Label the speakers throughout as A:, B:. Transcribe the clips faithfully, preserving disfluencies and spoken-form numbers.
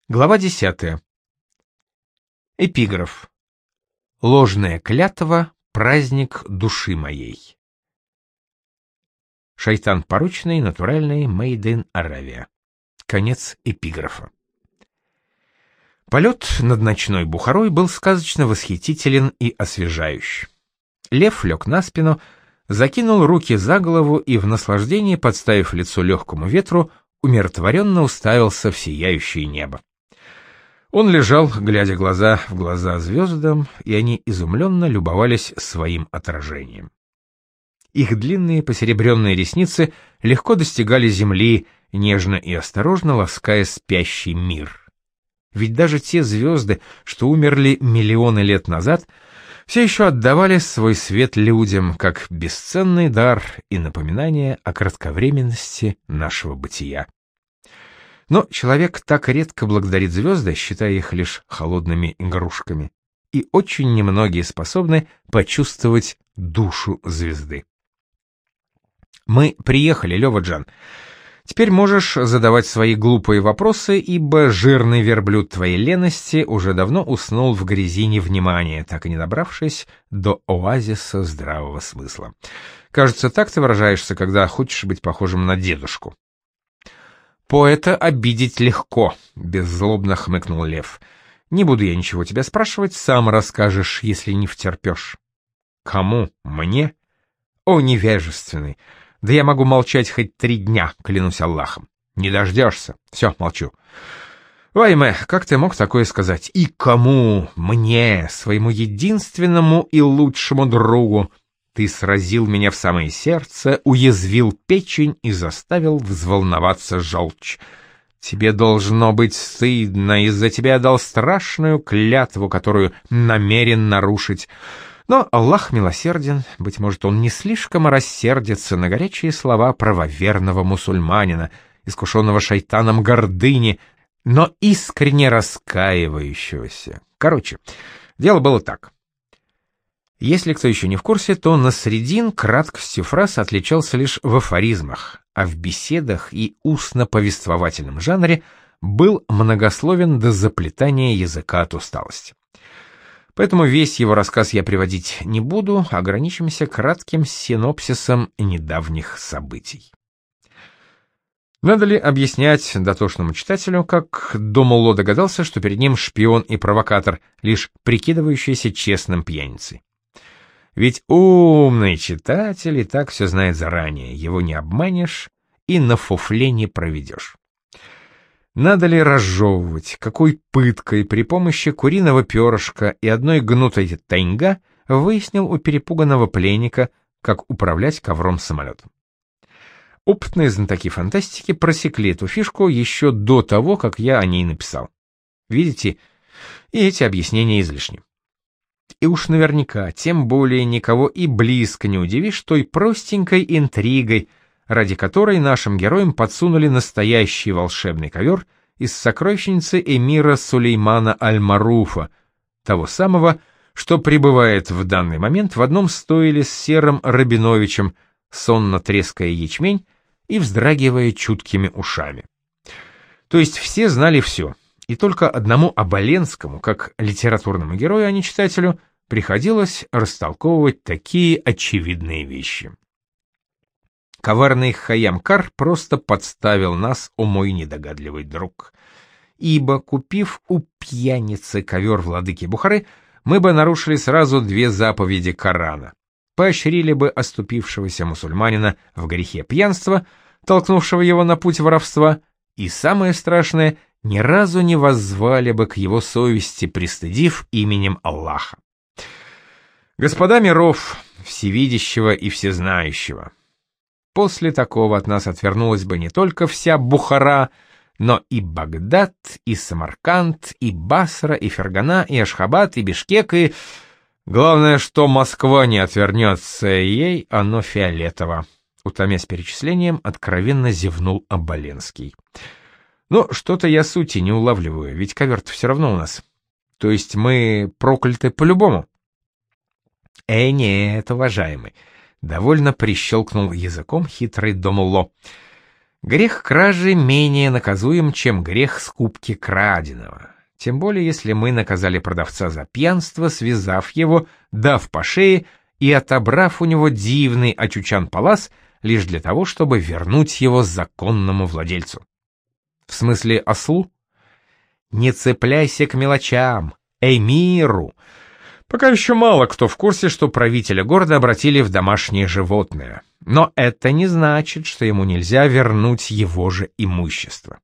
A: Глава десятая. Эпиграф. Ложная клятва — праздник души моей. Шайтан порочный, натуральный, made in Аравия. Конец эпиграфа. Полет над ночной Бухарой был сказочно восхитителен и освежающий. Лев лег на спину, закинул руки за голову и в наслаждении, подставив лицо легкому ветру, умиротворенно уставился в сияющее небо. Он лежал, глядя глаза в глаза звездам, и они изумленно любовались своим отражением. Их длинные посеребренные ресницы легко достигали земли, нежно и осторожно лаская спящий мир. Ведь даже те звезды, что умерли миллионы лет назад, все еще отдавали свой свет людям, как бесценный дар и напоминание о кратковременности нашего бытия. Но человек так редко благодарит звезды, считая их лишь холодными игрушками, и очень немногие способны почувствовать душу звезды. «Мы приехали, Лёва-джан. Теперь можешь задавать свои глупые вопросы, ибо жирный верблюд твоей лености уже давно уснул в грязи невнимания, так и не добравшись до оазиса здравого смысла. Кажется, так ты выражаешься, когда хочешь быть похожим на дедушку». «Поэта обидеть легко», — беззлобно хмыкнул лев. «Не буду я ничего тебя спрашивать, сам расскажешь, если не втерпешь». «Кому? Мне? О, невежественный! Да я могу молчать хоть три дня, клянусь Аллахом. Не дождешься. Все, молчу». «Вайме, как ты мог такое сказать? И кому? Мне, своему единственному и лучшему другу. Ты сразил меня в самое сердце, уязвил печень и заставил взволноваться желчь. Тебе должно быть стыдно, из-за тебя я дал страшную клятву, которую намерен нарушить. Но Аллах милосерден, быть может, он не слишком рассердится на горячие слова правоверного мусульманина, искушенного шайтаном гордыни, но искренне раскаивающегося. Короче, дело было так. Если кто еще не в курсе, то Насреддин краткостью фраз отличался лишь в афоризмах, а в беседах и устно-повествовательном жанре был многословен до заплетания языка от усталости. Поэтому весь его рассказ я приводить не буду, ограничимся кратким синопсисом недавних событий. Надо ли объяснять дотошному читателю, как Домулло догадался, что перед ним шпион и провокатор, лишь прикидывающийся честным пьяницей? Ведь умный читатель и так все знает заранее, его не обманешь и на фуфле не проведешь. Надо ли разжевывать, какой пыткой при помощи куриного перышка и одной гнутой тайнга выяснил у перепуганного пленника, как управлять ковром-самолетом. Опытные знатоки фантастики просекли эту фишку еще до того, как я о ней написал. Видите, и эти объяснения излишни. И уж наверняка, тем более никого и близко не удивишь той простенькой интригой, ради которой нашим героям подсунули настоящий волшебный ковер из сокровищницы эмира Сулеймана Аль-Маруфа, того самого, что пребывает в данный момент в одном стойле с Серым Рабиновичем, сонно треская ячмень и вздрагивая чуткими ушами. То есть все знали все. И только одному Оболенскому, как литературному герою, а не читателю, приходилось растолковывать такие очевидные вещи. Коварный Хайям-Кар просто подставил нас, о мой недогадливый друг. Ибо, купив у пьяницы ковер владыки Бухары, мы бы нарушили сразу две заповеди Корана. Поощрили бы оступившегося мусульманина в грехе пьянства, толкнувшего его на путь воровства, и самое страшное — ни разу не воззвали бы к его совести, пристыдив именем Аллаха. Господа миров, всевидящего и всезнающего, после такого от нас отвернулась бы не только вся Бухара, но и Багдад, и Самарканд, и Басра, и Фергана, и Ашхабад, и Бишкек, и... Главное, что Москва не отвернется, ей оно фиолетово. Утомясь перечислением, откровенно зевнул Оболенский. Но что-то я сути не улавливаю, ведь ковер-то все равно у нас. То есть мы прокляты по-любому. Э, нет, уважаемый, довольно прищелкнул языком хитрый Домулло. Грех кражи менее наказуем, чем грех скупки краденого. Тем более, если мы наказали продавца за пьянство, связав его, дав по шее и отобрав у него дивный очучан-палас лишь для того, чтобы вернуть его законному владельцу. В смысле ослу? Не цепляйся к мелочам, эмиру. Пока еще мало кто в курсе, что правителя города обратили в домашнее животное. Но это не значит, что ему нельзя вернуть его же имущество.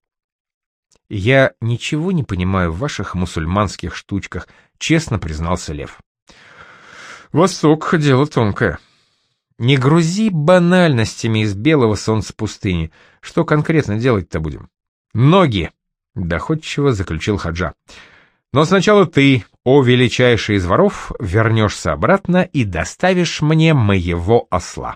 A: «Я ничего не понимаю в ваших мусульманских штучках», — честно признался Лев. «Восток — дело тонкое. Не грузи банальностями из белого солнца пустыни. Что конкретно делать-то будем?» «Ноги», — доходчиво заключил Хаджа. «Но сначала ты, о величайший из воров, вернешься обратно и доставишь мне моего осла».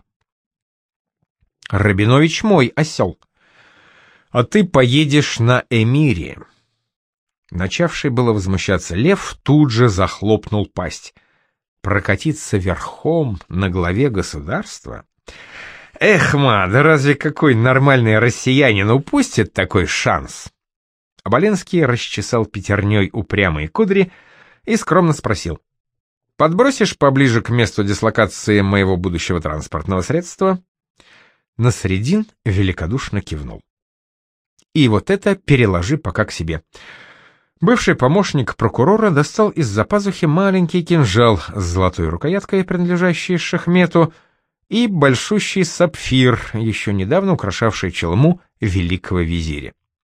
A: «Рабинович мой осел. А ты поедешь на эмире». Начавший было возмущаться Лев тут же захлопнул пасть. Прокатиться верхом на главе государства? Эх, ма, да разве какой нормальный россиянин упустит такой шанс? Оболенский расчесал пятерней упрямые кудри и скромно спросил: «Подбросишь поближе к месту дислокации моего будущего транспортного средства?» Насредин великодушно кивнул. «И вот это переложи пока к себе». Бывший помощник прокурора достал из-за пазухи маленький кинжал с золотой рукояткой, принадлежащий Шахмету, и большущий сапфир, еще недавно украшавший челму великого визиря.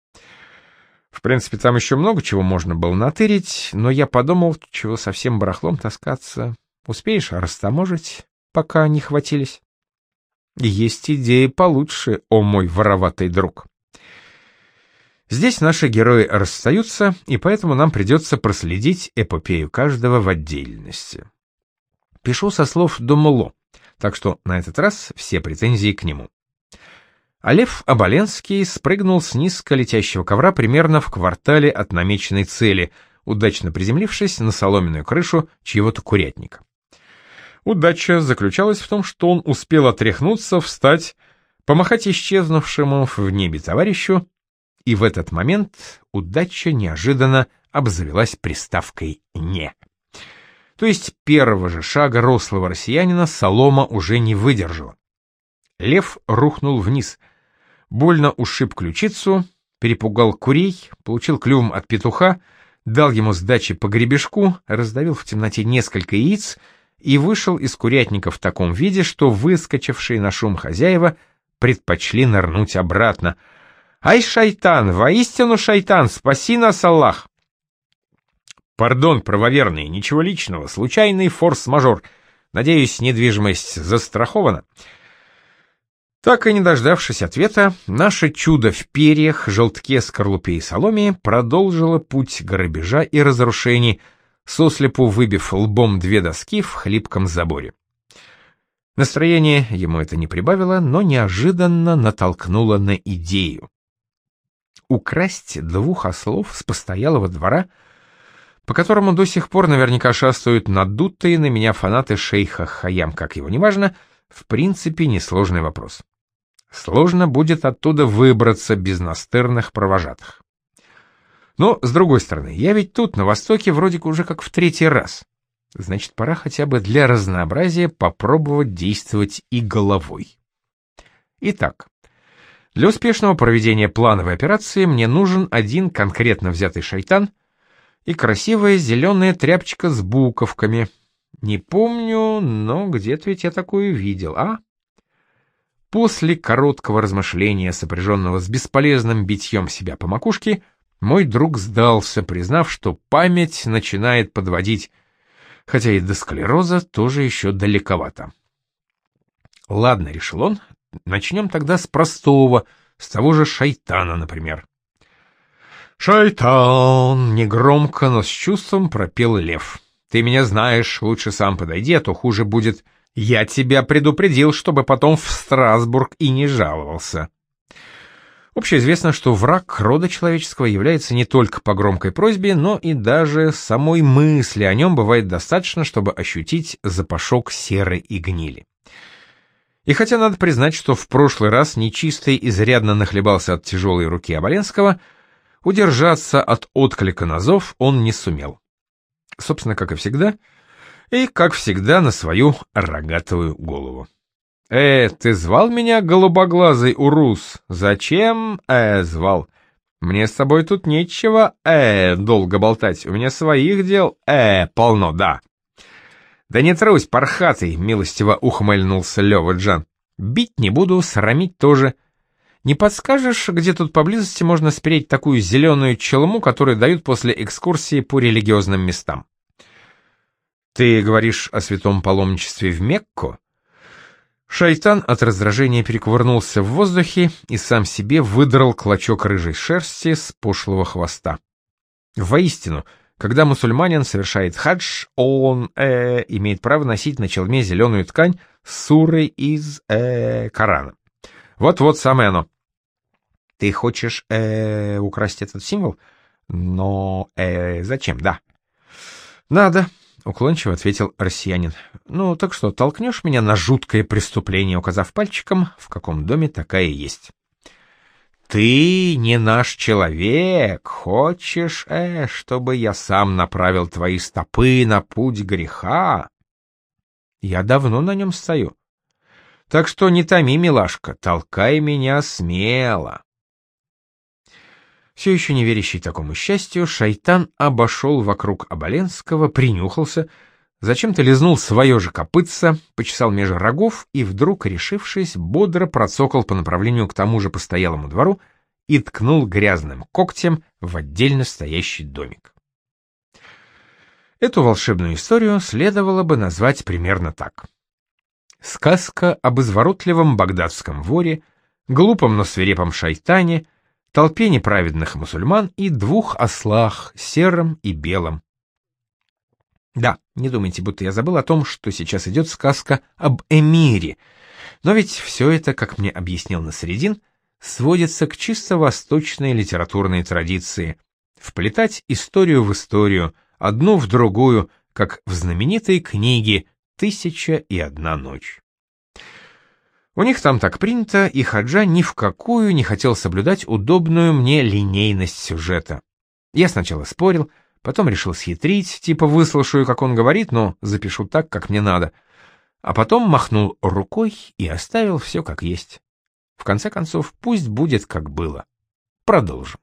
A: В принципе, там еще много чего можно было натырить, но я подумал, чего совсем барахлом таскаться. Успеешь растаможить, пока не хватились? Есть идеи получше, о мой вороватый друг. Здесь наши герои расстаются, и поэтому нам придется проследить эпопею каждого в отдельности. Пишу со слов Думуло, так что на этот раз все претензии к нему. А Лев Оболенский спрыгнул с низко летящего ковра примерно в квартале от намеченной цели, удачно приземлившись на соломенную крышу чьего-то курятника. Удача заключалась в том, что он успел отряхнуться, встать, помахать исчезнувшему в небе товарищу, и в этот момент удача неожиданно обзавелась приставкой «не». То есть первого же шага рослого россиянина солома уже не выдержала. Лев рухнул вниз, больно ушиб ключицу, перепугал курей, получил клювом от петуха, дал ему сдачи по гребешку, раздавил в темноте несколько яиц и вышел из курятника в таком виде, что выскочившие на шум хозяева предпочли нырнуть обратно. «Ай, шайтан! Воистину шайтан! Спаси нас, Аллах!» «Пардон, правоверный, ничего личного, случайный форс-мажор. Надеюсь, недвижимость застрахована». Так и не дождавшись ответа, наше чудо в перьях, желтке, скорлупе и соломе продолжило путь грабежа и разрушений, сослепу выбив лбом две доски в хлипком заборе. Настроение ему это не прибавило, но неожиданно натолкнуло на идею. Украсть двух ослов с постоялого двора, по которому до сих пор наверняка шастают надутые на меня фанаты шейха Хайям, как его неважно, в принципе несложный вопрос. Сложно будет оттуда выбраться без настырных провожатых. Но, с другой стороны, я ведь тут, на Востоке, вроде уже как в третий раз. Значит, пора хотя бы для разнообразия попробовать действовать и головой. Итак, для успешного проведения плановой операции мне нужен один конкретно взятый шайтан и красивая зеленая тряпочка с буковками. Не помню, но где-то ведь я такую видел, а? После короткого размышления, сопряженного с бесполезным битьем себя по макушке, мой друг сдался, признав, что память начинает подводить, хотя и до склероза тоже еще далековато. Ладно, решил он, начнем тогда с простого, с того же шайтана, например. «Шайтан!» — негромко, но с чувством пропел Лев. «Ты меня знаешь, лучше сам подойди, а то хуже будет. Я тебя предупредил, чтобы потом в Страсбург и не жаловался». Общеизвестно, что враг рода человеческого является не только по громкой просьбе, но и даже самой мысли о нем бывает достаточно, чтобы ощутить запашок серы и гнили. И хотя надо признать, что в прошлый раз нечистый изрядно нахлебался от тяжелой руки Оболенского, удержаться от отклика на зов он не сумел. Собственно, как и всегда, и, как всегда, на свою рогатую голову. «Э, ты звал меня, голубоглазый урус? Зачем, э, звал? Мне с тобой тут нечего, э, долго болтать, у меня своих дел, э, полно, да». «Да не трусь, пархатый», — милостиво ухмыльнулся Лёва Джан. «Бить не буду, срамить тоже. Не подскажешь, где тут поблизости можно спереть такую зеленую челму, которую дают после экскурсии по религиозным местам?» «Ты говоришь о святом паломничестве в Мекку?» Шайтан от раздражения перекувырнулся в воздухе и сам себе выдрал клочок рыжей шерсти с пошлого хвоста. Воистину, когда мусульманин совершает хадж, он э, имеет право носить на челме зеленую ткань с сурой из э, Корана. Вот-вот самое оно. Ты хочешь э, украсть этот символ? Но э, зачем, да? Надо. — уклончиво ответил россиянин. «Ну, так что, толкнешь меня на жуткое преступление, указав пальчиком, в каком доме такая есть?» «Ты не наш человек, хочешь, э, чтобы я сам направил твои стопы на путь греха?» «Я давно на нем стою. Так что не томи, милашка, толкай меня смело». Все еще не верящий такому счастью, шайтан обошел вокруг Оболенского, принюхался, зачем-то лизнул свое же копытце, почесал меж рогов и, вдруг решившись, бодро процокал по направлению к тому же постоялому двору и ткнул грязным когтем в отдельно стоящий домик. Эту волшебную историю следовало бы назвать примерно так. Сказка об изворотливом багдадском воре, глупом, но свирепом шайтане, толпе неправедных мусульман и двух ослах, сером и белом. Да, не думайте, будто я забыл о том, что сейчас идет сказка об эмире, но ведь все это, как мне объяснил Насреддин, сводится к чисто восточной литературной традиции — вплетать историю в историю, одну в другую, как в знаменитой книге «Тысяча и одна ночь». У них там так принято, и Хаджа ни в какую не хотел соблюдать удобную мне линейность сюжета. Я сначала спорил, потом решил схитрить, типа выслушаю, как он говорит, но запишу так, как мне надо, а потом махнул рукой и оставил все как есть. В конце концов, пусть будет как было. Продолжим.